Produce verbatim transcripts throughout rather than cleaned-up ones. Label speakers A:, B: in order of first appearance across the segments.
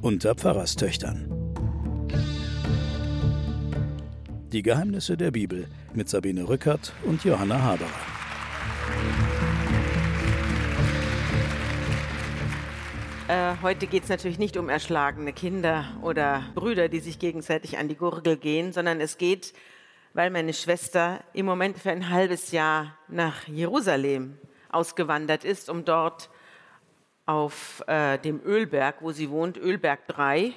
A: unter Pfarrerstöchtern. Die Geheimnisse der Bibel mit Sabine Rückert und Johanna Haberer.
B: Äh, heute geht es natürlich nicht um erschlagene Kinder oder Brüder, die sich gegenseitig an die Gurgel gehen, sondern es geht, weil meine Schwester im Moment für ein halbes Jahr nach Jerusalem ausgewandert ist, um dort auf äh, dem Ölberg, wo sie wohnt, Ölberg drei,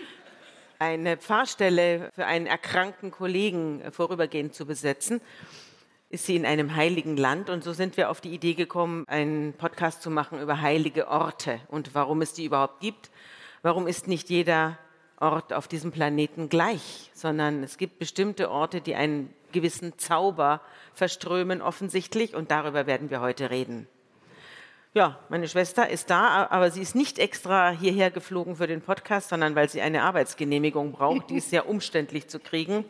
B: eine Pfarrstelle für einen erkrankten Kollegen vorübergehend zu besetzen. Ist sie in einem heiligen Land, und so sind wir auf die Idee gekommen, einen Podcast zu machen über heilige Orte und warum es die überhaupt gibt. Warum ist nicht jeder Ort auf diesem Planeten gleich, sondern es gibt bestimmte Orte, die einen gewissen Zauber verströmen offensichtlich, und darüber werden wir heute reden. Ja, meine Schwester ist da, aber sie ist nicht extra hierher geflogen für den Podcast, sondern weil sie eine Arbeitsgenehmigung braucht, die ist sehr umständlich zu kriegen.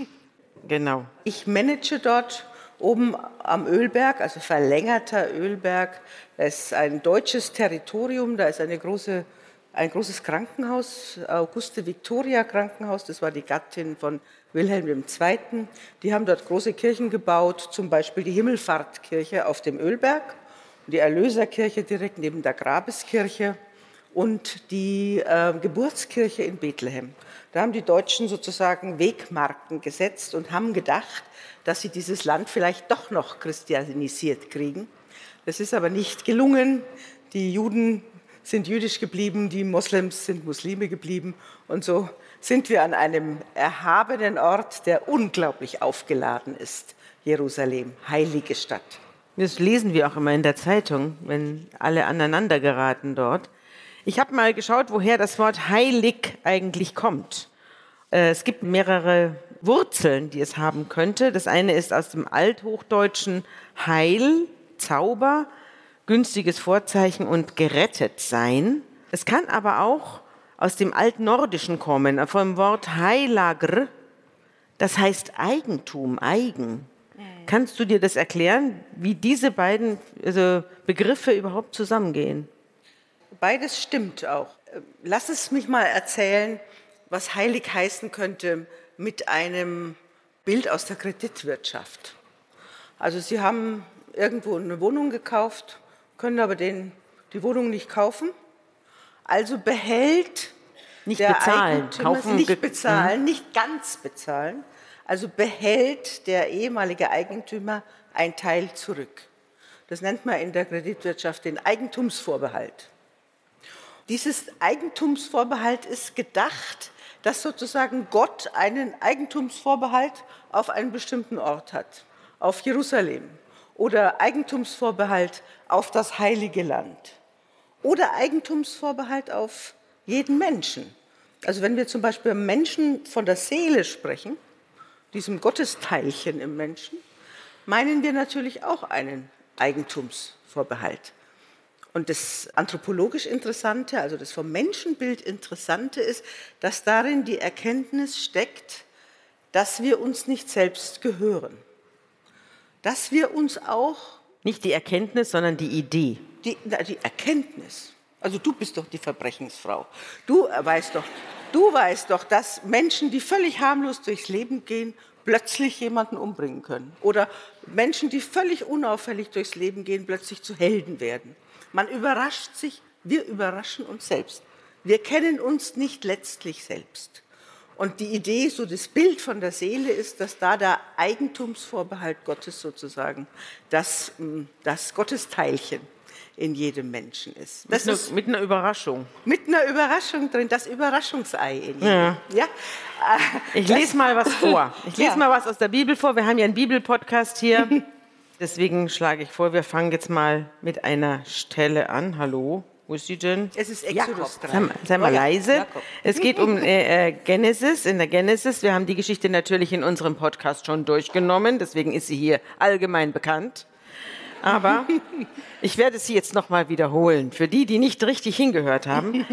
B: Genau.
C: Ich manage dort oben am Ölberg, also verlängerter Ölberg. Da ist ein deutsches Territorium, da ist eine große, ein großes Krankenhaus, Auguste Victoria Krankenhaus, das war die Gattin von Wilhelm der Zweite. Die haben dort große Kirchen gebaut, zum Beispiel die Himmelfahrtkirche auf dem Ölberg, die Erlöserkirche direkt neben der Grabeskirche und die äh, Geburtskirche in Bethlehem. Da haben die Deutschen sozusagen Wegmarken gesetzt und haben gedacht, dass sie dieses Land vielleicht doch noch christianisiert kriegen. Das ist aber nicht gelungen. Die Juden sind jüdisch geblieben, die Moslems sind Muslime geblieben. Und so sind wir an einem erhabenen Ort, der unglaublich aufgeladen ist. Jerusalem, heilige Stadt.
B: Das lesen wir auch immer in der Zeitung, wenn alle aneinander geraten dort. Ich habe mal geschaut, woher das Wort heilig eigentlich kommt. Es gibt mehrere Wurzeln, die es haben könnte. Das eine ist aus dem Althochdeutschen Heil, Zauber, günstiges Vorzeichen und gerettet sein. Es kann aber auch aus dem Altnordischen kommen, vom Wort heilagr, das heißt Eigentum, eigen. Kannst du dir das erklären, wie diese beiden also Begriffe überhaupt zusammengehen?
C: Beides stimmt auch. Lass es mich mal erzählen, was heilig heißen könnte mit einem Bild aus der Kreditwirtschaft. Also Sie haben irgendwo eine Wohnung gekauft, können aber den, die Wohnung nicht kaufen. Also behält
B: nicht
C: der
B: bezahlen,
C: Eigentümer,
B: kaufen,
C: nicht bezahlen, nicht ganz bezahlen. Also behält der ehemalige Eigentümer einen Teil zurück. Das nennt man in der Kreditwirtschaft den Eigentumsvorbehalt. Dieses Eigentumsvorbehalt ist gedacht, dass sozusagen Gott einen Eigentumsvorbehalt auf einen bestimmten Ort hat, auf Jerusalem, oder Eigentumsvorbehalt auf das Heilige Land oder Eigentumsvorbehalt auf jeden Menschen. Also wenn wir zum Beispiel Menschen von der Seele sprechen, diesem Gottesteilchen im Menschen, meinen wir natürlich auch einen Eigentumsvorbehalt. Und das anthropologisch Interessante, also das vom Menschenbild Interessante ist, dass darin die Erkenntnis steckt, dass wir uns nicht selbst gehören. Dass wir uns auch...
B: Nicht die Erkenntnis, sondern die Idee.
C: Die, die Erkenntnis. Also du bist doch die Verbrechensfrau. Du weißt doch... Du weißt doch, dass Menschen, die völlig harmlos durchs Leben gehen, plötzlich jemanden umbringen können. Oder Menschen, die völlig unauffällig durchs Leben gehen, plötzlich zu Helden werden. Man überrascht sich, wir überraschen uns selbst. Wir kennen uns nicht letztlich selbst. Und die Idee, so das Bild von der Seele ist, dass da der Eigentumsvorbehalt Gottes sozusagen, das, das Gottesteilchen in jedem Menschen ist.
B: Das mit, ist eine, mit einer Überraschung.
C: Mit einer Überraschung drin, das Überraschungsei in jedem.
B: Ja.
C: Ja?
B: Ich lese mal was vor. Ich lese ja. mal was aus der Bibel vor. Wir haben ja einen Bibelpodcast hier. Deswegen schlage ich vor, wir fangen jetzt mal mit einer Stelle an. Hallo, wo ist sie denn?
C: Es ist Exodus drei.
B: Sei mal, sei mal oh, leise. Jakob. Es geht um äh, Genesis. In der Genesis, wir haben die Geschichte natürlich in unserem Podcast schon durchgenommen. Deswegen ist sie hier allgemein bekannt. Aber ich werde sie jetzt noch mal wiederholen, für die, die nicht richtig hingehört haben.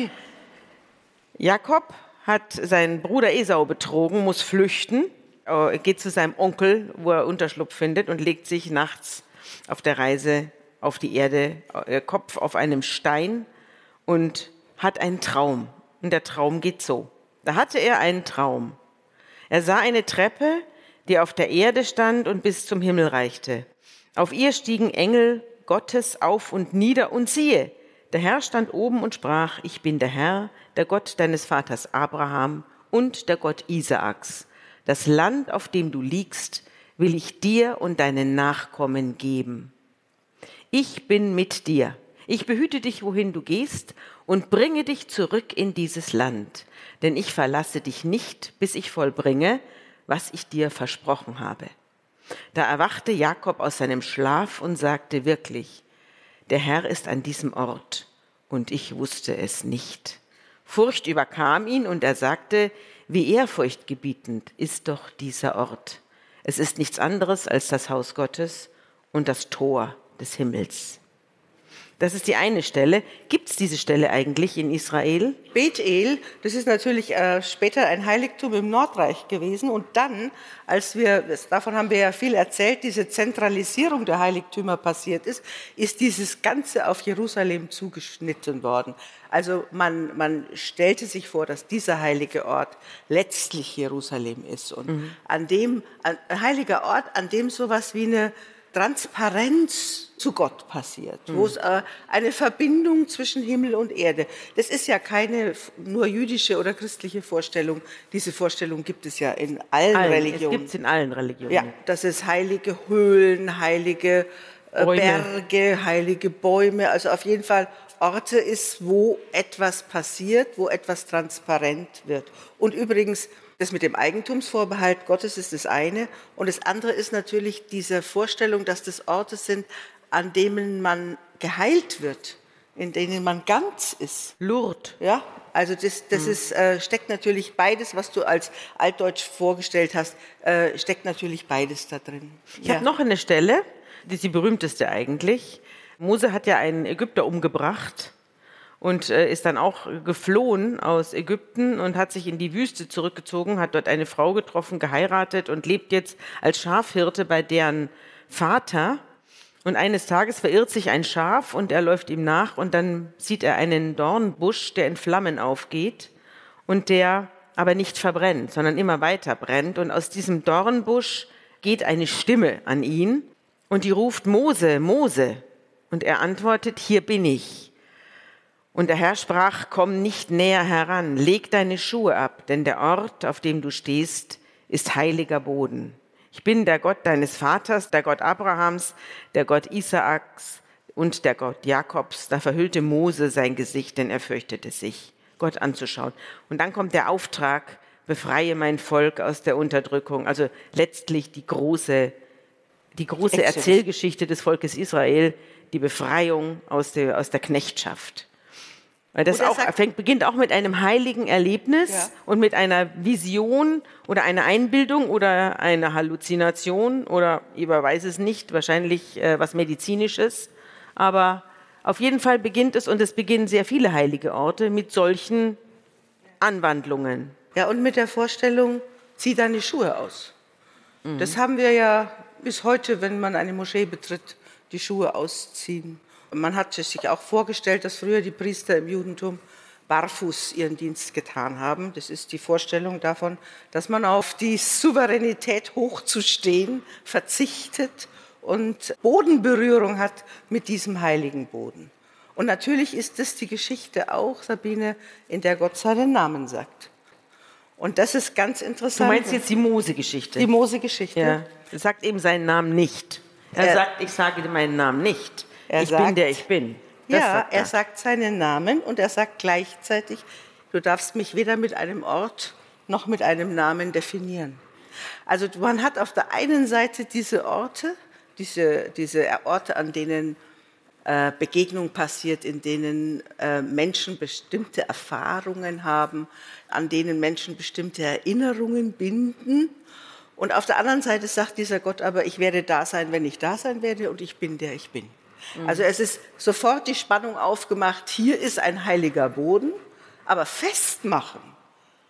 B: Jakob hat seinen Bruder Esau betrogen, muss flüchten, geht zu seinem Onkel, wo er Unterschlupf findet, und legt sich nachts auf der Reise auf die Erde, Kopf auf einem Stein, und hat einen Traum. Und der Traum geht so. Da hatte er einen Traum. Er sah eine Treppe, die auf der Erde stand und bis zum Himmel reichte. Auf ihr stiegen Engel Gottes auf und nieder, und siehe, der Herr stand oben und sprach: Ich bin der Herr, der Gott deines Vaters Abraham und der Gott Isaaks. Das Land, auf dem du liegst, will ich dir und deinen Nachkommen geben. Ich bin mit dir. Ich behüte dich, wohin du gehst, und bringe dich zurück in dieses Land. Denn ich verlasse dich nicht, bis ich vollbringe, was ich dir versprochen habe. Da erwachte Jakob aus seinem Schlaf und sagte wirklich: Der Herr ist an diesem Ort, und ich wusste es nicht. Furcht überkam ihn, und er sagte: Wie ehrfurchtgebietend ist doch dieser Ort. Es ist nichts anderes als das Haus Gottes und das Tor des Himmels. Das ist die eine Stelle. Gibt es diese Stelle eigentlich in Israel?
C: Bethel, das ist natürlich äh, später ein Heiligtum im Nordreich gewesen. Und dann, als wir, davon haben wir ja viel erzählt, diese Zentralisierung der Heiligtümer passiert ist, ist dieses Ganze auf Jerusalem zugeschnitten worden. Also man, man stellte sich vor, dass dieser heilige Ort letztlich Jerusalem ist. Und mhm. an dem, ein heiliger Ort, an dem sowas wie eine Transparenz zu Gott passiert, mhm. wo es äh, eine Verbindung zwischen Himmel und Erde. Das ist ja keine nur jüdische oder christliche Vorstellung. Diese Vorstellung gibt es ja in allen, allen Religionen.
B: Es gibt es in allen Religionen.
C: Ja, dass es heilige Höhlen, heilige äh, Berge, heilige Bäume, also auf jeden Fall Orte ist, wo etwas passiert, wo etwas transparent wird. Und übrigens, das mit dem Eigentumsvorbehalt Gottes ist das eine. Und das andere ist natürlich diese Vorstellung, dass das Orte sind, an denen man geheilt wird, in denen man ganz ist.
B: Lourdes.
C: Ja, also das, das mhm. ist, äh, steckt natürlich beides, was du als Altdeutsch vorgestellt hast, äh, steckt natürlich beides da drin.
B: Ich
C: ja.
B: habe noch eine Stelle, die ist die berühmteste eigentlich. Mose hat ja einen Ägypter umgebracht und äh, ist dann auch geflohen aus Ägypten und hat sich in die Wüste zurückgezogen, hat dort eine Frau getroffen, geheiratet und lebt jetzt als Schafhirte bei deren Vater. Und eines Tages verirrt sich ein Schaf und er läuft ihm nach und dann sieht er einen Dornbusch, der in Flammen aufgeht und der aber nicht verbrennt, sondern immer weiter brennt. Und aus diesem Dornbusch geht eine Stimme an ihn und die ruft: Mose, Mose. Und er antwortet: Hier bin ich. Und der Herr sprach: Komm nicht näher heran, leg deine Schuhe ab, denn der Ort, auf dem du stehst, ist heiliger Boden. Ich bin der Gott deines Vaters, der Gott Abrahams, der Gott Isaaks und der Gott Jakobs. Da verhüllte Mose sein Gesicht, denn er fürchtete sich, Gott anzuschauen. Und dann kommt der Auftrag: Befreie mein Volk aus der Unterdrückung. Also letztlich die große, die große Erzählgeschichte des Volkes Israel, die Befreiung aus der, aus der Knechtschaft. Weil das auch fängt, beginnt auch mit einem heiligen Erlebnis ja. und mit einer Vision oder einer Einbildung oder einer Halluzination oder ich weiß es nicht, wahrscheinlich äh, was Medizinisches. Aber auf jeden Fall beginnt es, und es beginnen sehr viele heilige Orte mit solchen Anwandlungen.
C: Ja, und mit der Vorstellung: Zieh deine Schuhe aus. Mhm. Das haben wir ja bis heute, wenn man eine Moschee betritt, die Schuhe ausziehen. Man hat sich auch vorgestellt, dass früher die Priester im Judentum barfuß ihren Dienst getan haben. Das ist die Vorstellung davon, dass man auf die Souveränität hochzustehen verzichtet und Bodenberührung hat mit diesem heiligen Boden. Und natürlich ist das die Geschichte auch, Sabine, in der Gott seinen Namen sagt. Und das ist ganz interessant.
B: Du meinst jetzt die Mose-Geschichte?
C: Die Mose-Geschichte.
B: Ja. Er sagt eben seinen Namen nicht. Er, er sagt, ich sage dir meinen Namen nicht.
C: Er
B: ich
C: sagt,
B: bin, der ich bin. Das
C: ja,
B: sagt er.
C: er sagt seinen Namen und er sagt gleichzeitig: Du darfst mich weder mit einem Ort noch mit einem Namen definieren. Also man hat auf der einen Seite diese Orte, diese, diese Orte, an denen äh, Begegnung passiert, in denen äh, Menschen bestimmte Erfahrungen haben, an denen Menschen bestimmte Erinnerungen binden. Und auf der anderen Seite sagt dieser Gott aber: Ich werde da sein, wenn ich da sein werde, und ich bin, der ich bin. Also es ist sofort die Spannung aufgemacht: Hier ist ein heiliger Boden, aber festmachen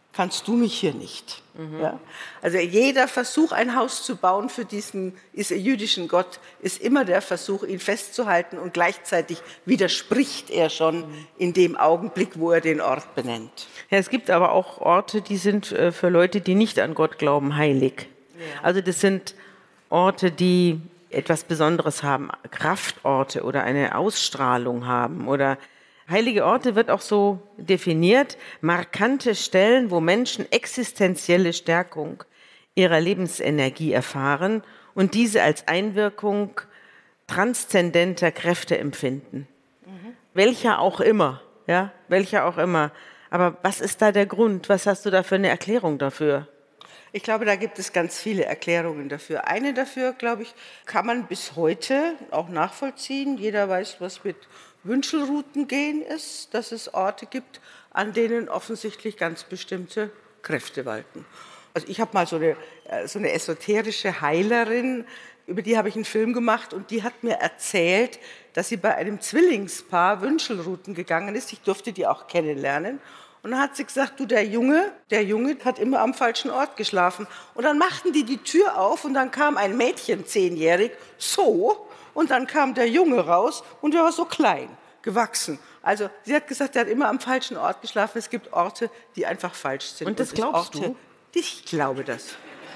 C: kannst du mich hier nicht. Mhm. Ja? Also jeder Versuch, ein Haus zu bauen für diesen jüdischen Gott, ist immer der Versuch, ihn festzuhalten, und gleichzeitig widerspricht er schon mhm. in dem Augenblick, wo er den Ort benennt.
B: Ja, es gibt aber auch Orte, die sind für Leute, die nicht an Gott glauben, heilig. Ja. Also das sind Orte, die etwas Besonderes haben, Kraftorte oder eine Ausstrahlung haben. Oder heilige Orte wird auch so definiert, markante Stellen, wo Menschen existenzielle Stärkung ihrer Lebensenergie erfahren und diese als Einwirkung transzendenter Kräfte empfinden. Mhm. Welcher auch immer, ja, welcher auch immer. Aber was ist da der Grund? Was hast du da für eine Erklärung dafür?
C: Ich glaube, da gibt es ganz viele Erklärungen dafür. Eine dafür, glaube ich, kann man bis heute auch nachvollziehen. Jeder weiß, was mit Wünschelrouten gehen ist, dass es Orte gibt, an denen offensichtlich ganz bestimmte Kräfte walten. Also ich habe mal so eine, so eine esoterische Heilerin, über die habe ich einen Film gemacht, und die hat mir erzählt, dass sie bei einem Zwillingspaar Wünschelrouten gegangen ist. Ich durfte die auch kennenlernen. Und dann hat sie gesagt, du, der Junge, der Junge hat immer am falschen Ort geschlafen. Und dann machten die die Tür auf und dann kam ein Mädchen, zehnjährig, so, und dann kam der Junge raus und der war so klein, gewachsen. Also sie hat gesagt, der hat immer am falschen Ort geschlafen. Es gibt Orte, die einfach falsch sind.
B: Und das glaubst
C: Orte,
B: du?
C: Ich glaube das.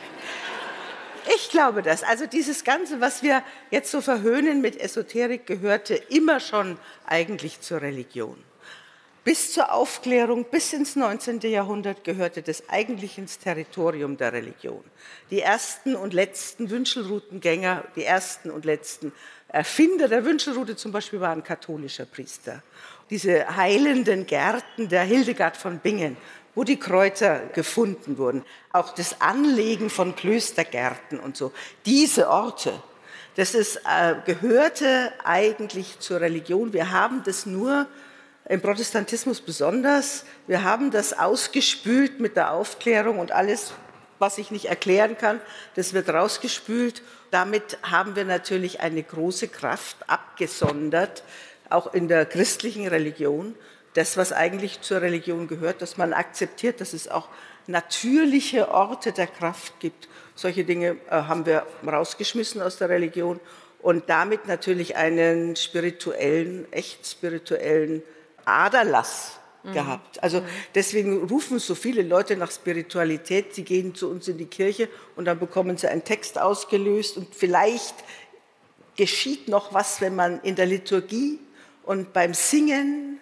C: Ich glaube das. Also dieses Ganze, was wir jetzt so verhöhnen mit Esoterik, gehörte immer schon eigentlich zur Religion. Bis zur Aufklärung, bis ins neunzehnten Jahrhundert gehörte das eigentlich ins Territorium der Religion. Die ersten und letzten Wünschelroutengänger, die ersten und letzten Erfinder der Wünschelrute zum Beispiel waren katholische Priester. Diese heilenden Gärten der Hildegard von Bingen, wo die Kräuter gefunden wurden, auch das Anlegen von Klöstergärten und so, diese Orte, das ist, äh, gehörte eigentlich zur Religion. Wir haben das nur im Protestantismus besonders. Wir haben das ausgespült mit der Aufklärung, und alles, was ich nicht erklären kann, das wird rausgespült. Damit haben wir natürlich eine große Kraft abgesondert, auch in der christlichen Religion. Das, was eigentlich zur Religion gehört, dass man akzeptiert, dass es auch natürliche Orte der Kraft gibt. Solche Dinge äh, haben wir rausgeschmissen aus der Religion und damit natürlich einen spirituellen, echt spirituellen Aderlass mhm. gehabt. Also deswegen rufen so viele Leute nach Spiritualität. Sie gehen zu uns in die Kirche und dann bekommen sie einen Text ausgelöst, und vielleicht geschieht noch was, wenn man in der Liturgie und beim Singen,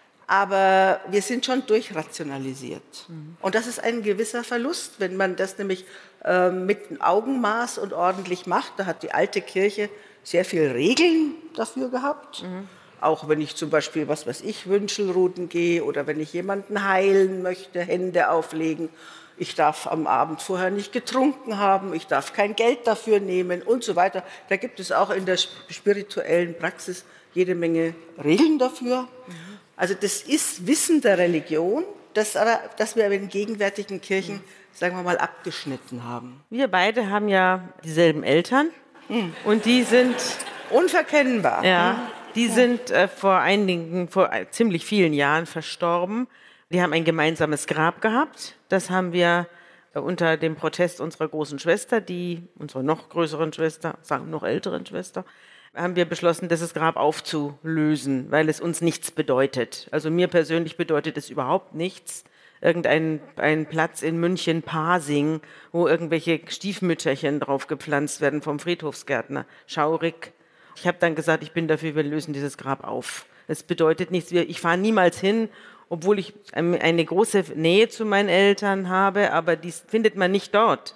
C: aber wir sind schon durchrationalisiert. Mhm. Und das ist ein gewisser Verlust, wenn man das nämlich äh, mit Augenmaß und ordentlich macht. Da hat die alte Kirche sehr viele Regeln dafür gehabt. Mhm. Auch wenn ich zum Beispiel, was weiß ich, Wünschelrouten gehe oder wenn ich jemanden heilen möchte, Hände auflegen. Ich darf am Abend vorher nicht getrunken haben, ich darf kein Geld dafür nehmen und so weiter. Da gibt es auch in der spirituellen Praxis jede Menge Regeln dafür. Also das ist Wissen der Religion, das, aber, das wir in den gegenwärtigen Kirchen, sagen wir mal, abgeschnitten haben.
B: Wir beide haben ja dieselben Eltern mhm. und die sind
C: unverkennbar.
B: Ja. Die sind äh, vor einigen, vor äh, ziemlich vielen Jahren verstorben. Die haben ein gemeinsames Grab gehabt. Das haben wir äh, unter dem Protest unserer großen Schwester, die, unserer noch größeren Schwester, sagen noch älteren Schwester, haben wir beschlossen, dieses Grab aufzulösen, weil es uns nichts bedeutet. Also mir persönlich bedeutet es überhaupt nichts. Irgendein ein Platz in München-Pasing, wo irgendwelche Stiefmütterchen drauf gepflanzt werden vom Friedhofsgärtner. Schaurig. Ich habe dann gesagt, ich bin dafür, wir lösen dieses Grab auf. Es bedeutet nichts. Ich fahre niemals hin, obwohl ich eine große Nähe zu meinen Eltern habe, aber die findet man nicht dort.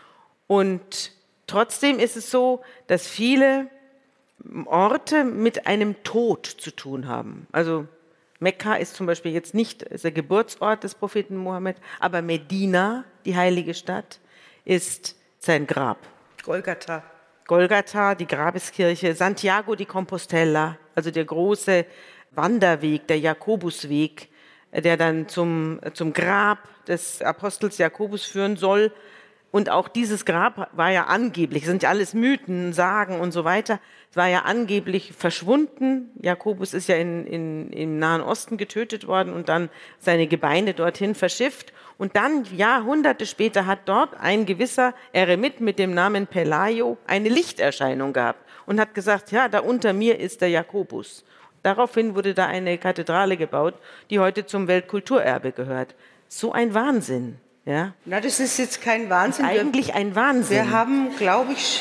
B: Und trotzdem ist es so, dass viele Orte mit einem Tod zu tun haben. Also Mekka ist zum Beispiel jetzt nicht ist der Geburtsort des Propheten Mohammed, aber Medina, die heilige Stadt, ist sein Grab.
C: Golgatha.
B: Golgatha, die Grabeskirche, Santiago de Compostela, also der große Wanderweg, der Jakobusweg, der dann zum, zum Grab des Apostels Jakobus führen soll, Und auch dieses Grab war ja angeblich, das sind ja alles Mythen, Sagen und so weiter, es war ja angeblich verschwunden. Jakobus ist ja in, in, im Nahen Osten getötet worden und dann seine Gebeine dorthin verschifft. Und dann, Jahrhunderte später, hat dort ein gewisser Eremit mit dem Namen Pelayo eine Lichterscheinung gehabt und hat gesagt, ja, da unter mir ist der Jakobus. Daraufhin wurde da eine Kathedrale gebaut, die heute zum Weltkulturerbe gehört. So ein Wahnsinn. Ja?
C: Na, das ist jetzt kein Wahnsinn.
B: Eigentlich
C: wir,
B: ein Wahnsinn.
C: Wir haben, glaube ich,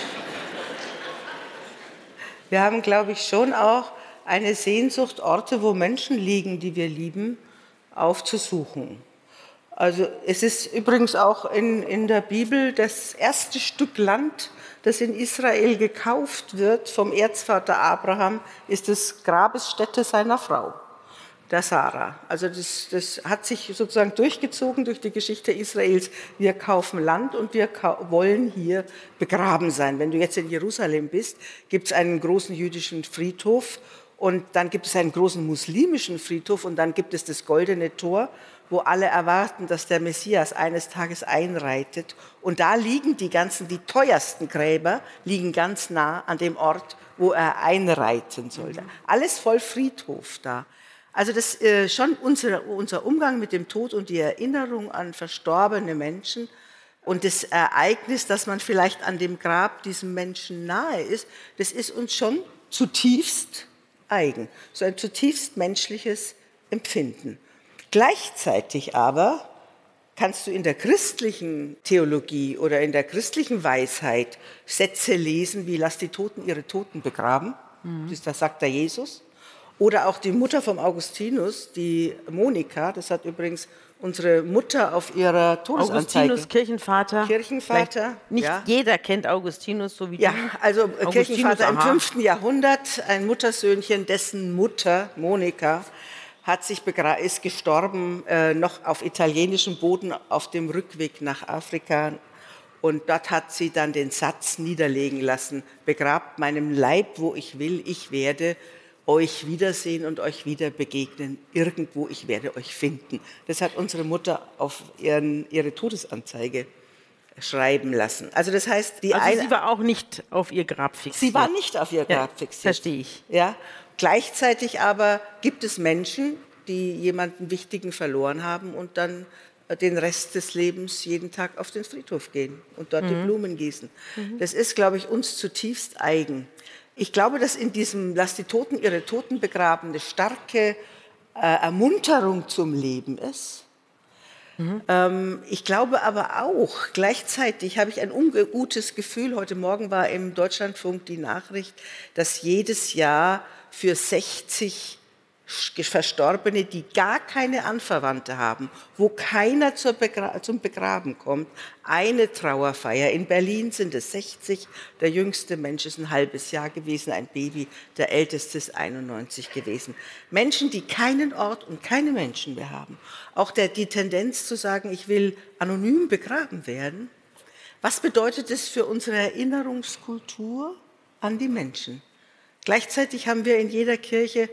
C: wir haben, glaube ich, schon auch eine Sehnsucht, Orte, wo Menschen liegen, die wir lieben, aufzusuchen. Also es ist übrigens auch in, in der Bibel das erste Stück Land, das in Israel gekauft wird vom Erzvater Abraham, ist das Grabesstätte seiner Frau, der Sarah. Also das, das hat sich sozusagen durchgezogen durch die Geschichte Israels. Wir kaufen Land und wir wollen hier begraben sein. Wenn du jetzt in Jerusalem bist, gibt es einen großen jüdischen Friedhof und dann gibt es einen großen muslimischen Friedhof und dann gibt es das Goldene Tor, wo alle erwarten, dass der Messias eines Tages einreitet. Und da liegen die ganzen, die teuersten Gräber, liegen ganz nah an dem Ort, wo er einreiten sollte. Alles voll Friedhof da. Also das äh, schon unser, unser Umgang mit dem Tod und die Erinnerung an verstorbene Menschen und das Ereignis, dass man vielleicht an dem Grab diesem Menschen nahe ist, das ist uns schon zutiefst eigen. So ein zutiefst menschliches Empfinden. Gleichzeitig aber kannst du in der christlichen Theologie oder in der christlichen Weisheit Sätze lesen wie lass die Toten ihre Toten begraben, mhm. das, das sagt da Jesus. Oder auch die Mutter vom Augustinus, die Monika, das hat übrigens unsere Mutter auf ihrer Todesanzeige.
B: Augustinus, Kirchenvater.
C: Kirchenvater.
B: Nicht
C: ja.
B: jeder kennt Augustinus, so wie
C: ja,
B: du.
C: Ja, also
B: Augustinus,
C: Kirchenvater im
B: aha.
C: fünften Jahrhundert, ein Muttersöhnchen, dessen Mutter, Monika, hat sich begra- ist gestorben, äh, noch auf italienischem Boden auf dem Rückweg nach Afrika. Und dort hat sie dann den Satz niederlegen lassen, begrabt meinem Leib, wo ich will, ich werde euch wiedersehen und euch wieder begegnen. Irgendwo, ich werde euch finden. Das hat unsere Mutter auf ihren, ihre Todesanzeige schreiben lassen. Also das heißt, die
B: also
C: eine,
B: sie war auch nicht auf ihr Grab fixiert.
C: Sie war nicht auf ihr Grab
B: ja,
C: fixiert.
B: Verstehe ich.
C: Ja. Gleichzeitig aber gibt es Menschen, die jemanden Wichtigen verloren haben und dann den Rest des Lebens jeden Tag auf den Friedhof gehen und dort mhm. die Blumen gießen. Mhm. Das ist, glaube ich, uns zutiefst eigen. Ich glaube, dass in diesem Lass die Toten ihre Toten begraben eine starke äh, Ermunterung zum Leben ist. Mhm. Ähm, ich glaube aber auch, gleichzeitig habe ich ein ungutes Gefühl, heute Morgen war im Deutschlandfunk die Nachricht, dass jedes Jahr für sechzig Verstorbene, die gar keine Anverwandte haben, wo keiner zur Begra- zum Begraben kommt, eine Trauerfeier. In Berlin sind es sechzig, der jüngste Mensch ist ein halbes Jahr gewesen, ein Baby, der älteste ist einundneunzig gewesen. Menschen, die keinen Ort und keine Menschen mehr haben. Auch der, die Tendenz zu sagen, ich will anonym begraben werden. Was bedeutet das für unsere Erinnerungskultur an die Menschen? Gleichzeitig haben wir in jeder Kirche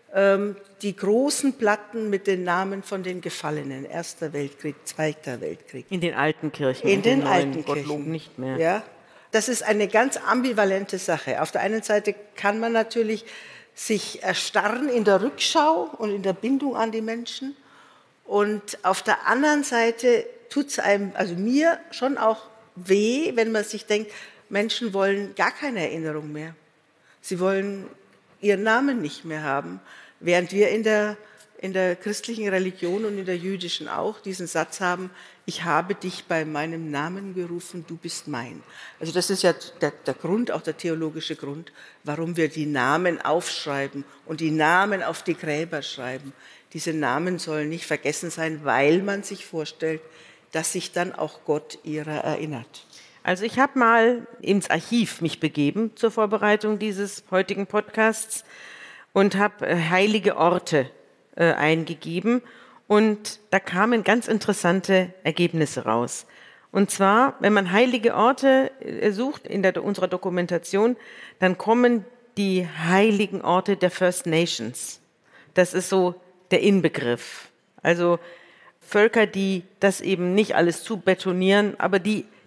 C: die großen Platten mit den Namen von den Gefallenen, Erster Weltkrieg, Zweiter Weltkrieg.
B: In den alten Kirchen.
C: In, in den,
B: den
C: alten
B: Gottlob
C: Kirchen.
B: Nicht mehr.
C: Ja, das ist eine ganz ambivalente Sache. Auf der einen Seite kann man natürlich sich erstarren in der Rückschau und in der Bindung an die Menschen. Und auf der anderen Seite tut es einem, also mir schon auch weh, wenn man sich denkt, Menschen wollen gar keine Erinnerung mehr. Sie wollen ihren Namen nicht mehr haben. Während wir in der, in der christlichen Religion und in der jüdischen auch diesen Satz haben, ich habe dich bei meinem Namen gerufen, du bist mein. Also das ist ja der, der Grund, auch der theologische Grund, warum wir die Namen aufschreiben und die Namen auf die Gräber schreiben. Diese Namen sollen nicht vergessen sein, weil man sich vorstellt, dass sich dann auch Gott ihrer erinnert.
B: Also ich habe mal ins Archiv mich begeben zur Vorbereitung dieses heutigen Podcasts und habe äh, heilige Orte äh, eingegeben und da kamen ganz interessante Ergebnisse raus. Und zwar, wenn man heilige Orte äh, sucht in der, unserer Dokumentation, dann kommen die heiligen Orte der First Nations. Das ist so der Inbegriff. Also Völker, die das eben nicht alles zu betonieren, aber die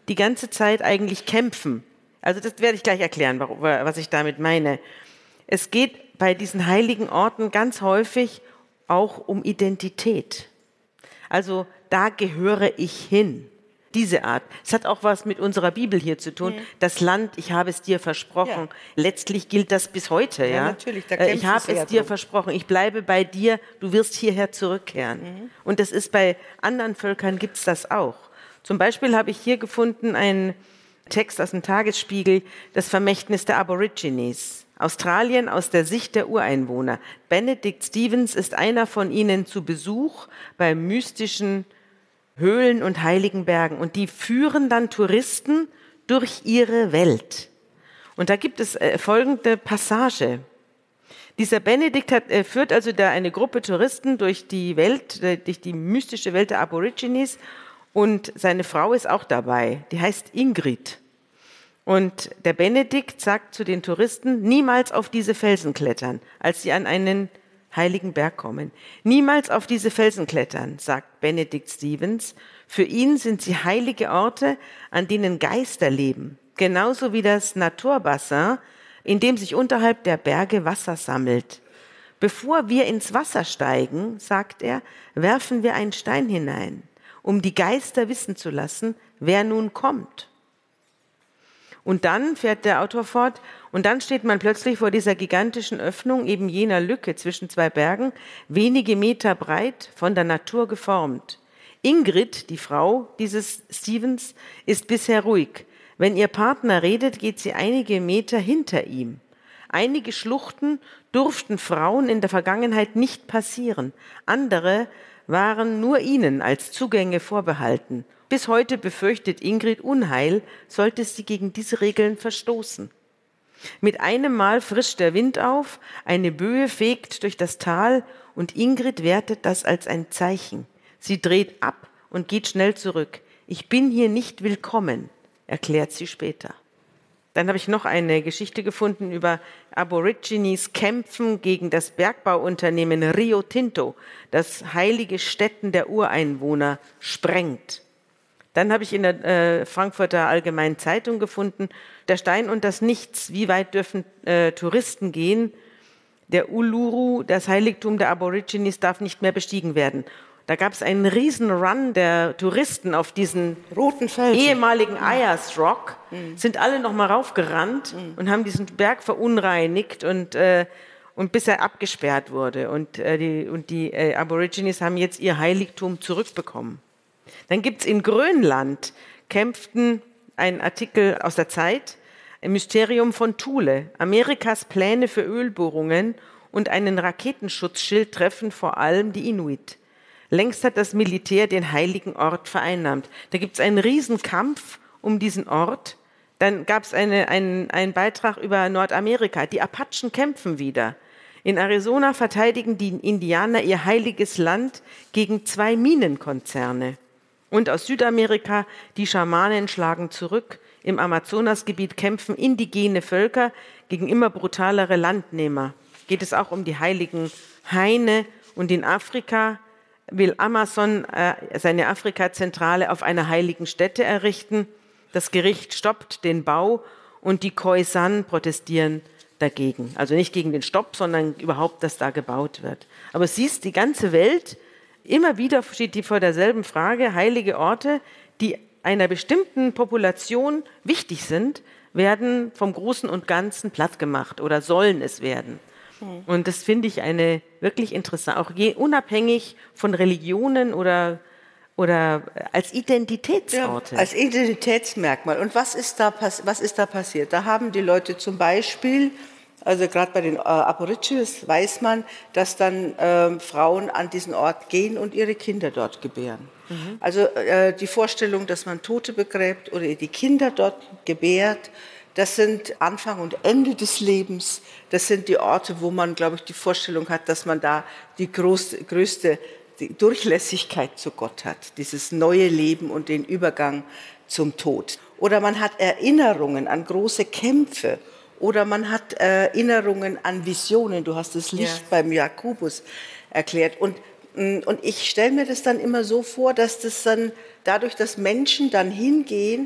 B: die ganze Zeit eigentlich kämpfen. Also das werde ich gleich erklären, was ich damit meine. Es geht bei diesen heiligen Orten ganz häufig auch um Identität. Also da gehöre ich hin. Diese Art. Es hat auch was mit unserer Bibel hier zu tun. Mhm. Das Land, ich habe es dir versprochen. Ja. Letztlich gilt das bis heute. Ja, ja?
C: Natürlich. Da
B: ich habe es dir drum. versprochen. Ich bleibe bei dir. Du wirst hierher zurückkehren. Mhm. Und das ist bei anderen Völkern gibt es das auch. Zum Beispiel habe ich hier gefunden einen Text aus dem Tagesspiegel, das Vermächtnis der Aborigines. Australien aus der Sicht der Ureinwohner. Benedict Stevens ist einer von ihnen zu Besuch beim mystischen Höhlen und heiligen Bergen. Und die führen dann Touristen durch ihre Welt. Und da gibt es äh, folgende Passage. Dieser Benedikt hat, äh, führt also da eine Gruppe Touristen durch die Welt, äh, durch die mystische Welt der Aborigines. Und seine Frau ist auch dabei. Die heißt Ingrid. Und der Benedikt sagt zu den Touristen, niemals auf diese Felsen klettern, als sie an einen heiligen Berg kommen. Niemals auf diese Felsen klettern, sagt Benedict Stevens. Für ihn sind sie heilige Orte, an denen Geister leben. Genauso wie das Naturbassin, in dem sich unterhalb der Berge Wasser sammelt. Bevor wir ins Wasser steigen, sagt er, werfen wir einen Stein hinein, um die Geister wissen zu lassen, wer nun kommt. Und dann fährt der Autor fort, und dann steht man plötzlich vor dieser gigantischen Öffnung, eben jener Lücke zwischen zwei Bergen, wenige Meter breit, von der Natur geformt. Ingrid, die Frau dieses Stevens, ist bisher ruhig. Wenn ihr Partner redet, geht sie einige Meter hinter ihm. Einige Schluchten durften Frauen in der Vergangenheit nicht passieren. Andere waren nur ihnen als Zugänge vorbehalten. Bis heute befürchtet Ingrid Unheil, sollte sie gegen diese Regeln verstoßen. Mit einem Mal frischt der Wind auf, eine Böe fegt durch das Tal und Ingrid wertet das als ein Zeichen. Sie dreht ab und geht schnell zurück. Ich bin hier nicht willkommen, erklärt sie später. Dann habe ich noch eine Geschichte gefunden über Aborigines Kämpfen gegen das Bergbauunternehmen Rio Tinto, das heilige Stätten der Ureinwohner sprengt. Dann habe ich in der äh, Frankfurter Allgemeinen Zeitung gefunden, der Stein und das Nichts, wie weit dürfen äh, Touristen gehen? Der Uluru, das Heiligtum der Aborigines, darf nicht mehr bestiegen werden. Da gab es einen riesen Run der Touristen auf diesen
C: roten Felsen.
B: Ehemaligen Ayers Rock, mhm. sind alle noch mal raufgerannt mhm. und haben diesen Berg verunreinigt und, äh, und bis er abgesperrt wurde. Und äh, die, und die äh, Aborigines haben jetzt ihr Heiligtum zurückbekommen. Dann gibt es in Grönland, kämpften ein Artikel aus der Zeit, ein Mysterium von Thule. Amerikas Pläne für Ölbohrungen und einen Raketenschutzschild treffen vor allem die Inuit. Längst hat das Militär den heiligen Ort vereinnahmt. Da gibt es einen Riesenkampf um diesen Ort. Dann gab es eine, einen, einen Beitrag über Nordamerika. Die Apachen kämpfen wieder. In Arizona verteidigen die Indianer ihr heiliges Land gegen zwei Minenkonzerne. Und aus Südamerika, die Schamanen schlagen zurück. Im Amazonasgebiet kämpfen indigene Völker gegen immer brutalere Landnehmer. Geht es auch um die heiligen Haine. Und in Afrika will Amazon äh, seine Afrika-Zentrale auf einer heiligen Stätte errichten. Das Gericht stoppt den Bau und die Khoisan protestieren dagegen. Also nicht gegen den Stopp, sondern überhaupt, dass da gebaut wird. Aber siehst, die ganze Welt, immer wieder steht die vor derselben Frage, heilige Orte, die einer bestimmten Population wichtig sind, werden vom Großen und Ganzen plattgemacht oder sollen es werden. Und das finde ich eine wirklich interessant, auch je, unabhängig von Religionen oder, oder als Identitätsorte.
C: Ja, als Identitätsmerkmal. Und was ist, da, was ist da passiert? Da haben die Leute zum Beispiel, also gerade bei den äh, Aborigines weiß man, dass dann äh, Frauen an diesen Ort gehen und ihre Kinder dort gebären. Mhm. Also äh, die Vorstellung, dass man Tote begräbt oder die Kinder dort gebärt, das sind Anfang und Ende des Lebens. Das sind die Orte, wo man, glaube ich, die Vorstellung hat, dass man da die groß, größte die Durchlässigkeit zu Gott hat. Dieses neue Leben und den Übergang zum Tod. Oder man hat Erinnerungen an große Kämpfe. Oder man hat Erinnerungen an Visionen. Du hast das Licht ja. beim Jakobus erklärt. Und, und ich stelle mir das dann immer so vor, dass das dann dadurch, dass Menschen dann hingehen,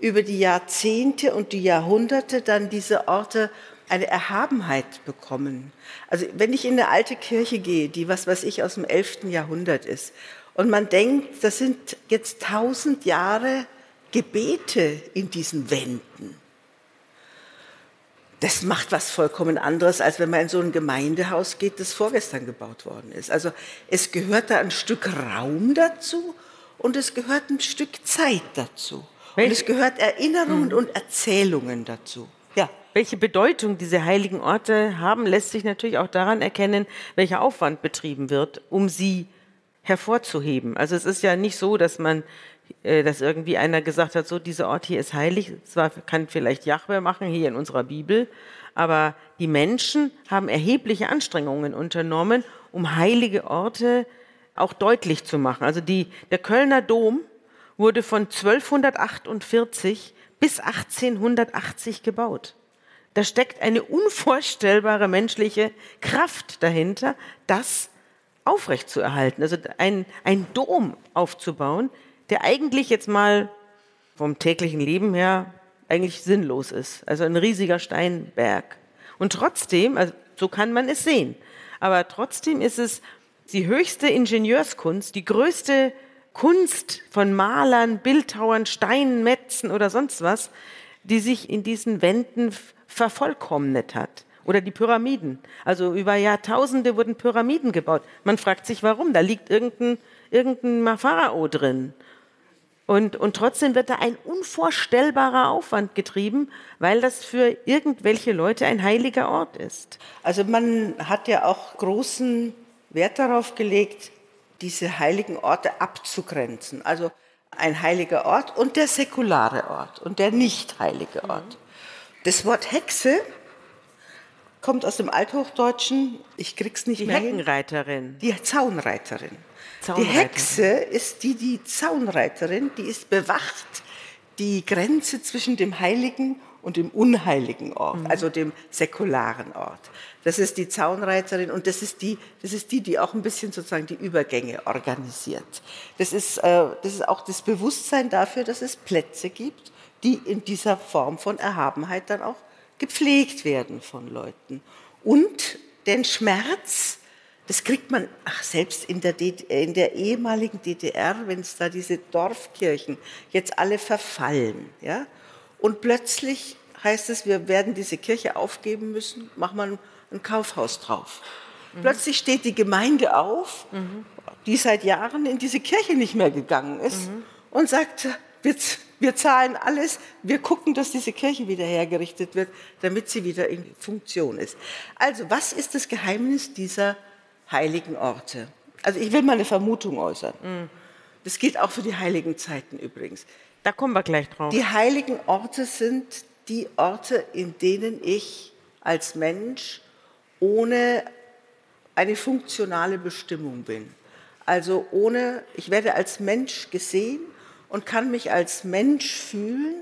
C: über die Jahrzehnte und die Jahrhunderte dann diese Orte eine Erhabenheit bekommen. Also wenn ich in eine alte Kirche gehe, die was weiß ich aus dem elften Jahrhundert ist, und man denkt, das sind jetzt tausend Jahre Gebete in diesen Wänden. Das macht was vollkommen anderes, als wenn man in so ein Gemeindehaus geht, das vorgestern gebaut worden ist. Also es gehört da ein Stück Raum dazu und es gehört ein Stück Zeit dazu. Und es gehört Erinnerungen hm. und Erzählungen dazu. Ja.
B: Welche Bedeutung diese heiligen Orte haben, lässt sich natürlich auch daran erkennen, welcher Aufwand betrieben wird, um sie hervorzuheben. Also es ist ja nicht so, dass man, äh, dass irgendwie einer gesagt hat, so dieser Ort hier ist heilig. Zwar kann vielleicht Jahwe machen hier in unserer Bibel, aber die Menschen haben erhebliche Anstrengungen unternommen, um heilige Orte auch deutlich zu machen. Also die, der Kölner Dom wurde von zwölfhundertachtundvierzig bis achtzehnhundertachtzig gebaut. Da steckt eine unvorstellbare menschliche Kraft dahinter, das aufrechtzuerhalten. Also ein, ein Dom aufzubauen, der eigentlich jetzt mal vom täglichen Leben her eigentlich sinnlos ist. Also ein riesiger Steinberg. Und trotzdem, also so kann man es sehen, aber trotzdem ist es die höchste Ingenieurskunst, die größte Kunst von Malern, Bildhauern, Steinmetzen oder sonst was, die sich in diesen Wänden vervollkommnet hat. Oder die Pyramiden. Also über Jahrtausende wurden Pyramiden gebaut. Man fragt sich, warum. Da liegt irgendein, irgendein Pharao drin. Und, und trotzdem wird da ein unvorstellbarer Aufwand getrieben, weil das für irgendwelche Leute ein heiliger Ort ist.
C: Also man hat ja auch großen Wert darauf gelegt, diese heiligen Orte abzugrenzen. Also ein heiliger Ort und der säkulare Ort und der nicht heilige Ort. Das Wort Hexe kommt aus dem Althochdeutschen, ich krieg's nicht
B: die
C: mehr
B: Heckenreiterin.
C: hin. Die Zaunreiterin.
B: Zaunreiterin.
C: Die Hexe ist die, die Zaunreiterin, die ist bewacht die Grenze zwischen dem heiligen und dem unheiligen Ort, mhm. also dem säkularen Ort. Das ist die Zaunreiterin und das ist die, das ist die, die auch ein bisschen sozusagen die Übergänge organisiert. Das ist, äh, das ist auch das Bewusstsein dafür, dass es Plätze gibt, die in dieser Form von Erhabenheit dann auch gepflegt werden von Leuten. Und den Schmerz, das kriegt man ach, selbst in der, D- in der ehemaligen D D R, wenn es da diese Dorfkirchen jetzt alle verfallen. Ja? Und plötzlich heißt es, wir werden diese Kirche aufgeben müssen, machen wir ein, ein Kaufhaus drauf. Mhm. Plötzlich steht die Gemeinde auf, mhm. die seit Jahren in diese Kirche nicht mehr gegangen ist, mhm. und sagt, wir, wir zahlen alles, wir gucken, dass diese Kirche wieder hergerichtet wird, damit sie wieder in Funktion ist. Also, was ist das Geheimnis dieser heiligen Orte? Also, ich will mal eine Vermutung äußern. Mhm. Das gilt auch für die heiligen Zeiten übrigens.
B: Da kommen wir gleich drauf.
C: Die heiligen Orte sind die Orte, in denen ich als Mensch ohne eine funktionale Bestimmung bin. Also ohne, ich werde als Mensch gesehen und kann mich als Mensch fühlen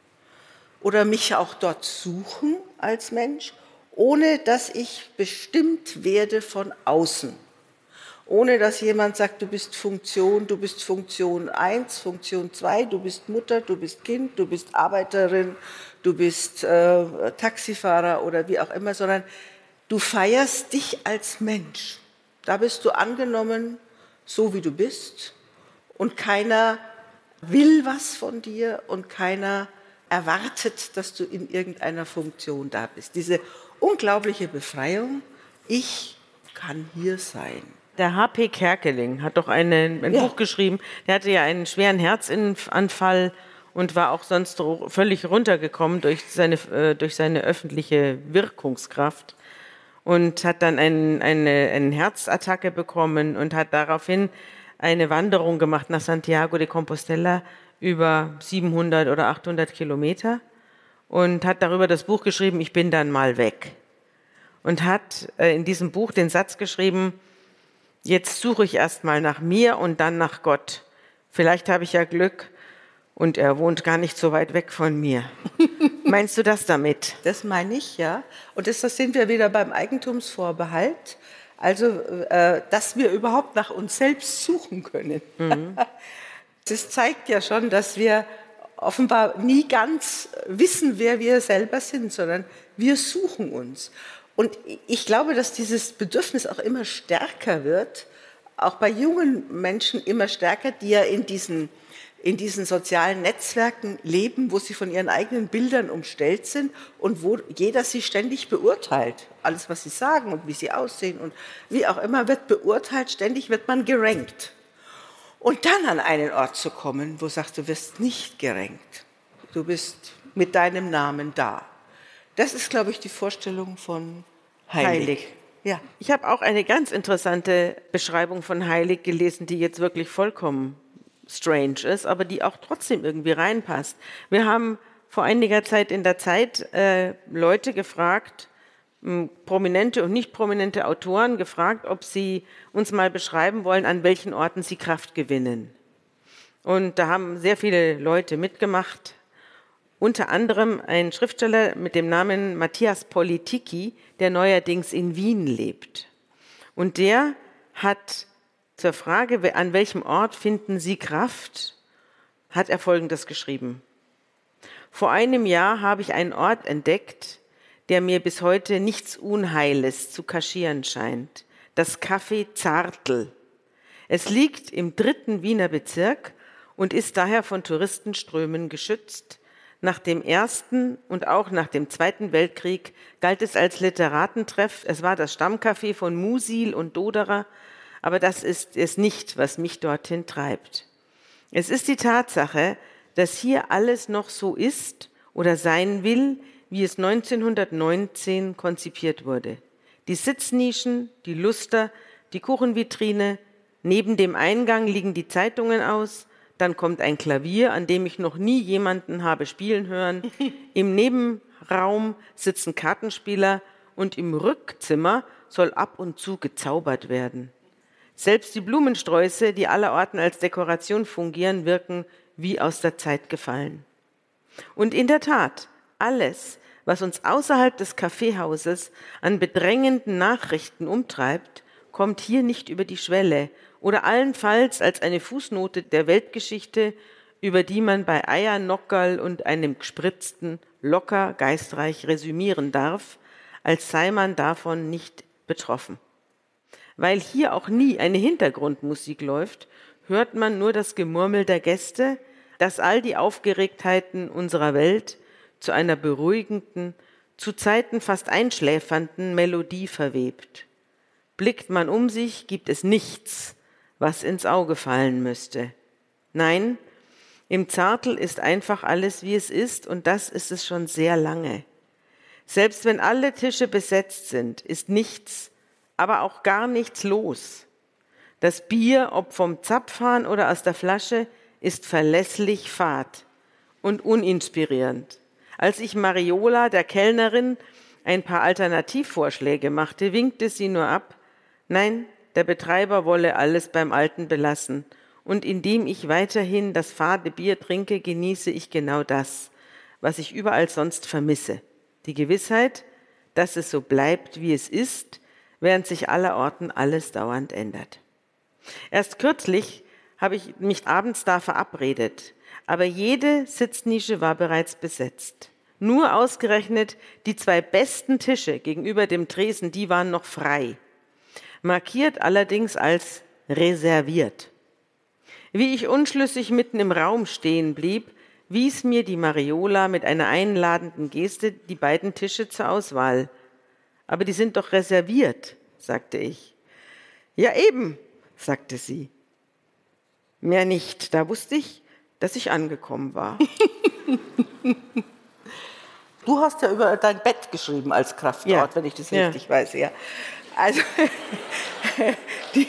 C: oder mich auch dort suchen als Mensch, ohne dass ich bestimmt werde von außen. Ohne dass jemand sagt, du bist Funktion, du bist Funktion eins, Funktion zwei, du bist Mutter, du bist Kind, du bist Arbeiterin, du bist äh, Taxifahrer oder wie auch immer, sondern du feierst dich als Mensch. Da bist du angenommen, so wie du bist, und keiner will was von dir und keiner erwartet, dass du in irgendeiner Funktion da bist. Diese unglaubliche Befreiung, ich kann hier sein.
B: Der H P Kerkeling hat doch eine, ein ja. Buch geschrieben, der hatte ja einen schweren Herzanfall und war auch sonst völlig runtergekommen durch seine, äh, durch seine öffentliche Wirkungskraft und hat dann ein, eine, eine Herzattacke bekommen und hat daraufhin eine Wanderung gemacht nach Santiago de Compostela über siebenhundert oder achthundert Kilometer und hat darüber das Buch geschrieben, ich bin dann mal weg. Und hat äh, in diesem Buch den Satz geschrieben, jetzt suche ich erst mal nach mir und dann nach Gott. Vielleicht habe ich ja Glück und er wohnt gar nicht so weit weg von mir. Meinst du das damit?
C: Das meine ich, ja. Und das, das sind wir wieder beim Eigentumsvorbehalt. Also, äh, dass wir überhaupt nach uns selbst suchen können. Mhm. Das zeigt ja schon, dass wir offenbar nie ganz wissen, wer wir selber sind, sondern wir suchen uns. Und ich glaube, dass dieses Bedürfnis auch immer stärker wird, auch bei jungen Menschen immer stärker, die ja in diesen, in diesen sozialen Netzwerken leben, wo sie von ihren eigenen Bildern umstellt sind und wo jeder sie ständig beurteilt. Alles, was sie sagen und wie sie aussehen und wie auch immer, wird beurteilt, ständig wird man gerankt. Und dann an einen Ort zu kommen, wo du sagst, du wirst nicht gerankt, du bist mit deinem Namen da. Das ist, glaube ich, die Vorstellung von heilig. heilig.
B: Ja. Ich habe auch eine ganz interessante Beschreibung von heilig gelesen, die jetzt wirklich vollkommen strange ist, aber die auch trotzdem irgendwie reinpasst. Wir haben vor einiger Zeit in der Zeit äh, Leute gefragt, m, prominente und nicht prominente Autoren gefragt, ob sie uns mal beschreiben wollen, an welchen Orten sie Kraft gewinnen. Und da haben sehr viele Leute mitgemacht. Unter anderem ein Schriftsteller mit dem Namen Matthias Politiki, der neuerdings in Wien lebt. Und der hat zur Frage, an welchem Ort finden Sie Kraft, hat er Folgendes geschrieben. Vor einem Jahr habe ich einen Ort entdeckt, der mir bis heute nichts Unheiles zu kaschieren scheint. Das Café Zartl. Es liegt im dritten Wiener Bezirk und ist daher von Touristenströmen geschützt. Nach dem Ersten und auch nach dem Zweiten Weltkrieg galt es als Literatentreff. Es war das Stammcafé von Musil und Doderer, aber das ist es nicht, was mich dorthin treibt. Es ist die Tatsache, dass hier alles noch so ist oder sein will, wie es neunzehnhundertneunzehn konzipiert wurde. Die Sitznischen, die Luster, die Kuchenvitrine, neben dem Eingang liegen die Zeitungen aus. Dann kommt ein Klavier, an dem ich noch nie jemanden habe spielen hören. Im Nebenraum sitzen Kartenspieler und im Rückzimmer soll ab und zu gezaubert werden. Selbst die Blumensträuße, die allerorten als Dekoration fungieren, wirken wie aus der Zeit gefallen. Und in der Tat, alles, was uns außerhalb des Kaffeehauses an bedrängenden Nachrichten umtreibt, kommt hier nicht über die Schwelle oder allenfalls als eine Fußnote der Weltgeschichte, über die man bei Eiernockerl und einem gespritzten locker geistreich resümieren darf, als sei man davon nicht betroffen. Weil hier auch nie eine Hintergrundmusik läuft, hört man nur das Gemurmel der Gäste, das all die Aufgeregtheiten unserer Welt zu einer beruhigenden, zu Zeiten fast einschläfernden Melodie verwebt. Blickt man um sich, gibt es nichts, was ins Auge fallen müsste. Nein, im Zartl ist einfach alles, wie es ist, und das ist es schon sehr lange. Selbst wenn alle Tische besetzt sind, ist nichts, aber auch gar nichts los. Das Bier, ob vom Zapfhahn oder aus der Flasche, ist verlässlich fad und uninspirierend. Als ich Mariola, der Kellnerin, ein paar Alternativvorschläge machte, winkte sie nur ab. Nein, der Betreiber wolle alles beim Alten belassen. Und indem ich weiterhin das fade Bier trinke, genieße ich genau das, was ich überall sonst vermisse. Die Gewissheit, dass es so bleibt, wie es ist, während sich allerorten alles dauernd ändert. Erst kürzlich habe ich mich abends da verabredet, aber jede Sitznische war bereits besetzt. Nur ausgerechnet die zwei besten Tische gegenüber dem Tresen, die waren noch frei. Markiert allerdings als reserviert. Wie ich unschlüssig mitten im Raum stehen blieb, wies mir die Mariola mit einer einladenden Geste die beiden Tische zur Auswahl. Aber die sind doch reserviert, sagte ich. Ja eben, sagte sie. Mehr nicht, da wusste ich, dass ich angekommen war.
C: Du hast ja über dein Bett geschrieben als Kraftort, ja, wenn ich das richtig ja. weiß. Ja. Also, die,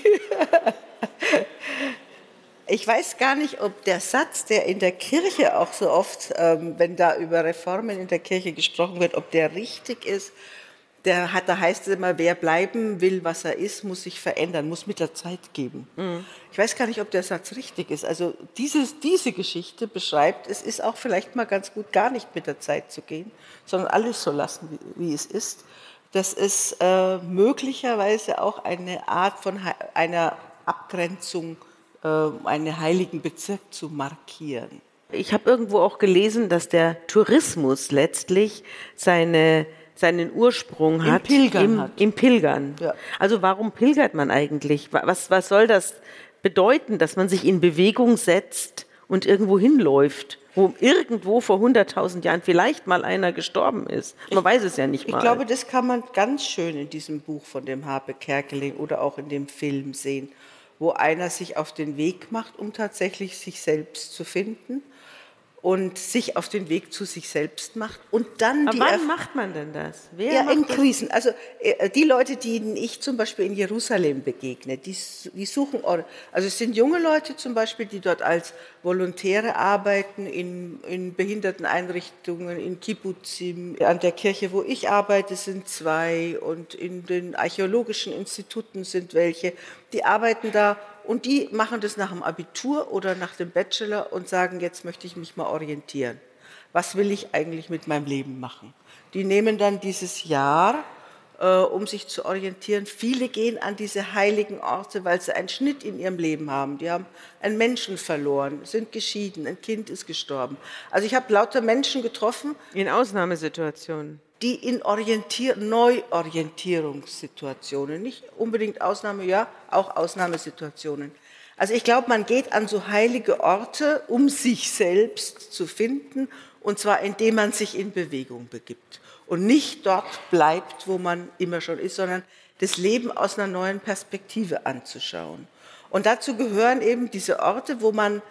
C: ich weiß gar nicht, ob der Satz, der in der Kirche auch so oft, ähm, wenn da über Reformen in der Kirche gesprochen wird, ob der richtig ist. Der hat, da heißt es immer, wer bleiben will, was er ist, muss sich verändern, muss mit der Zeit geben. Mhm. Ich weiß gar nicht, ob der Satz richtig ist. Also dieses, diese Geschichte beschreibt, es ist auch vielleicht mal ganz gut, gar nicht mit der Zeit zu gehen, sondern alles so lassen, wie, wie es ist. Das ist äh, möglicherweise auch eine Art von einer Abgrenzung, äh, einen heiligen Bezirk zu markieren.
B: Ich habe irgendwo auch gelesen, dass der Tourismus letztlich seine, seinen Ursprung hat
C: Im Pilgern.
B: Im,
C: Hat.
B: im Pilgern.
C: Ja.
B: Also warum pilgert man eigentlich? Was, was soll das bedeuten, dass man sich in Bewegung setzt und irgendwo hinläuft, wo irgendwo vor hunderttausend Jahren vielleicht mal einer gestorben ist? Man ich, weiß es ja nicht mal.
C: Ich glaube, das kann man ganz schön in diesem Buch von dem Harpe Kerkeling oder auch in dem Film sehen, wo einer sich auf den Weg macht, um tatsächlich sich selbst zu finden und sich auf den Weg zu sich selbst macht. Und dann
B: Aber
C: die
B: wann
C: Erf-
B: macht man denn das? Wer
C: ja,
B: macht
C: in
B: das?
C: Krisen. Also äh, die Leute, denen ich zum Beispiel in Jerusalem begegne, die, die suchen, Or- also es sind junge Leute zum Beispiel, die dort als Volontäre arbeiten, in, in Behinderteneinrichtungen, in Kibbutzim, an der Kirche, wo ich arbeite, sind zwei und in den archäologischen Instituten sind welche, die arbeiten da und die machen das nach dem Abitur oder nach dem Bachelor und sagen, jetzt möchte ich mich mal orientieren. Was will ich eigentlich mit meinem Leben machen? Die nehmen dann dieses Jahr, äh, um sich zu orientieren. Viele gehen an diese heiligen Orte, weil sie einen Schnitt in ihrem Leben haben. Die haben einen Menschen verloren, sind geschieden, ein Kind ist gestorben. Also ich habe lauter Menschen getroffen.
B: In Ausnahmesituationen.
C: Die in Orientier- Neuorientierungssituationen, nicht unbedingt Ausnahme, ja, auch Ausnahmesituationen. Also ich glaube, man geht an so heilige Orte, um sich selbst zu finden, und zwar indem man sich in Bewegung begibt und nicht dort bleibt, wo man immer schon ist, sondern das Leben aus einer neuen Perspektive anzuschauen. Und dazu gehören eben diese Orte, wo man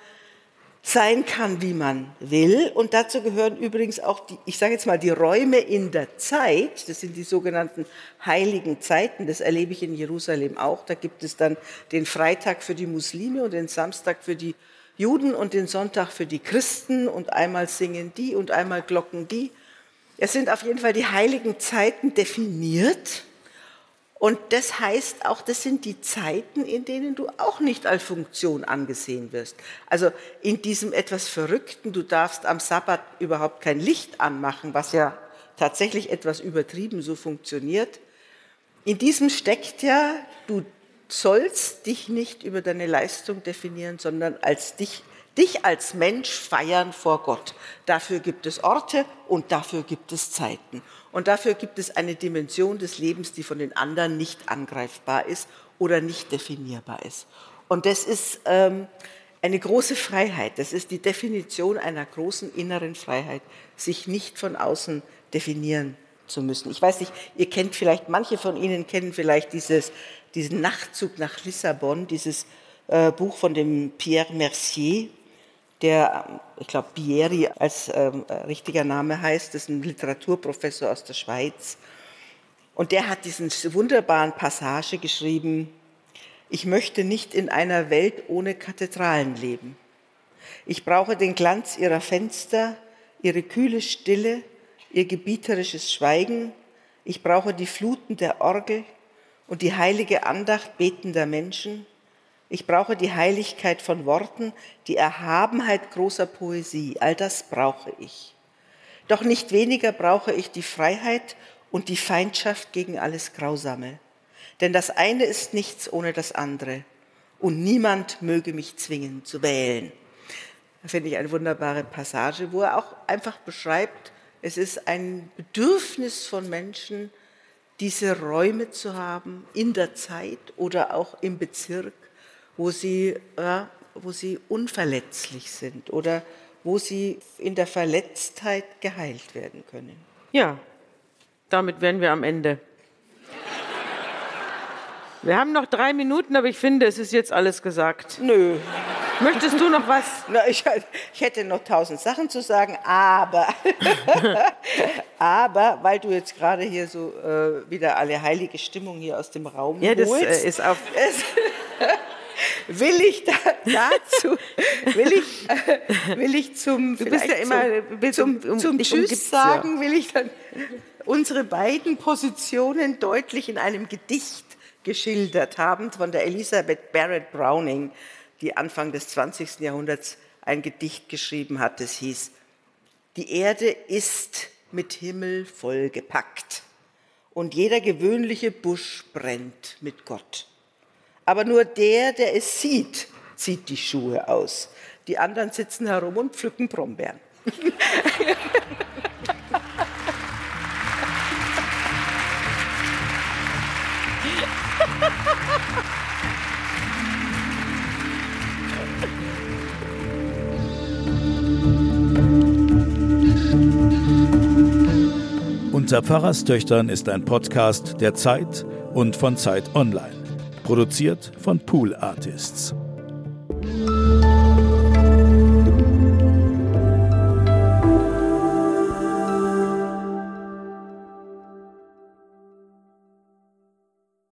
C: sein kann, wie man will. Und dazu gehören übrigens auch, die, ich sage jetzt mal, die Räume in der Zeit. Das sind die sogenannten heiligen Zeiten. Das erlebe ich in Jerusalem auch. Da gibt es dann den Freitag für die Muslime und den Samstag für die Juden und den Sonntag für die Christen. Und einmal singen die und einmal glocken die. Es sind auf jeden Fall die heiligen Zeiten definiert. Und das heißt auch, das sind die Zeiten, in denen du auch nicht als Funktion angesehen wirst. Also in diesem etwas Verrückten, du darfst am Sabbat überhaupt kein Licht anmachen, was ja tatsächlich etwas übertrieben so funktioniert. In diesem steckt ja, du sollst dich nicht über deine Leistung definieren, sondern als dich, dich als Mensch feiern vor Gott. Dafür gibt es Orte und dafür gibt es Zeiten. Und dafür gibt es eine Dimension des Lebens, die von den anderen nicht angreifbar ist oder nicht definierbar ist. Und das ist ähm, eine große Freiheit. Das ist die Definition einer großen inneren Freiheit, sich nicht von außen definieren zu müssen. Ich weiß nicht, ihr kennt vielleicht, manche von Ihnen kennen vielleicht dieses, diesen Nachtzug nach Lissabon, dieses äh, Buch von dem Pierre Mercier, der, ich glaube, Bieri als ähm, richtiger Name heißt, das ist ein Literaturprofessor aus der Schweiz. Und der hat diesen wunderbaren Passage geschrieben: Ich möchte nicht in einer Welt ohne Kathedralen leben. Ich brauche den Glanz ihrer Fenster, ihre kühle Stille, ihr gebieterisches Schweigen. Ich brauche die Fluten der Orgel und die heilige Andacht betender Menschen. Ich brauche die Heiligkeit von Worten, die Erhabenheit großer Poesie. All das brauche ich. Doch nicht weniger brauche ich die Freiheit und die Feindschaft gegen alles Grausame. Denn das eine ist nichts ohne das andere. Und niemand möge mich zwingen zu wählen. Das finde ich eine wunderbare Passage, wo er auch einfach beschreibt, es ist ein Bedürfnis von Menschen, diese Räume zu haben, in der Zeit oder auch im Bezirk, wo sie, ja, wo sie unverletzlich sind oder wo sie in der Verletztheit geheilt werden können.
B: Ja, damit wären wir am Ende. Wir haben noch drei Minuten, aber ich finde, es ist jetzt alles gesagt.
C: Nö.
B: Möchtest du noch was?
C: Na, ich, ich hätte noch tausend Sachen zu sagen, aber, aber weil du jetzt gerade hier so äh, wieder alle heilige Stimmung hier aus dem Raum
B: ja, das,
C: holst,
B: äh, ist auf
C: es, will ich da, dazu, will ich, äh, will ich zum,
B: du bist ja immer
C: zum, zum,
B: um,
C: zum
B: um,
C: Tschüss sagen, will ich dann unsere beiden Positionen deutlich in einem Gedicht geschildert haben von der Elisabeth Barrett Browning, die Anfang des zwanzigsten Jahrhunderts ein Gedicht geschrieben hat, das hieß: Die Erde ist mit Himmel vollgepackt und jeder gewöhnliche Busch brennt mit Gott. Aber nur der, der es sieht, zieht die Schuhe aus. Die anderen sitzen herum und pflücken Brombeeren.
A: Unter Pfarrerstöchtern ist ein Podcast der Zeit und von Zeit Online. Produziert von Pool Artists.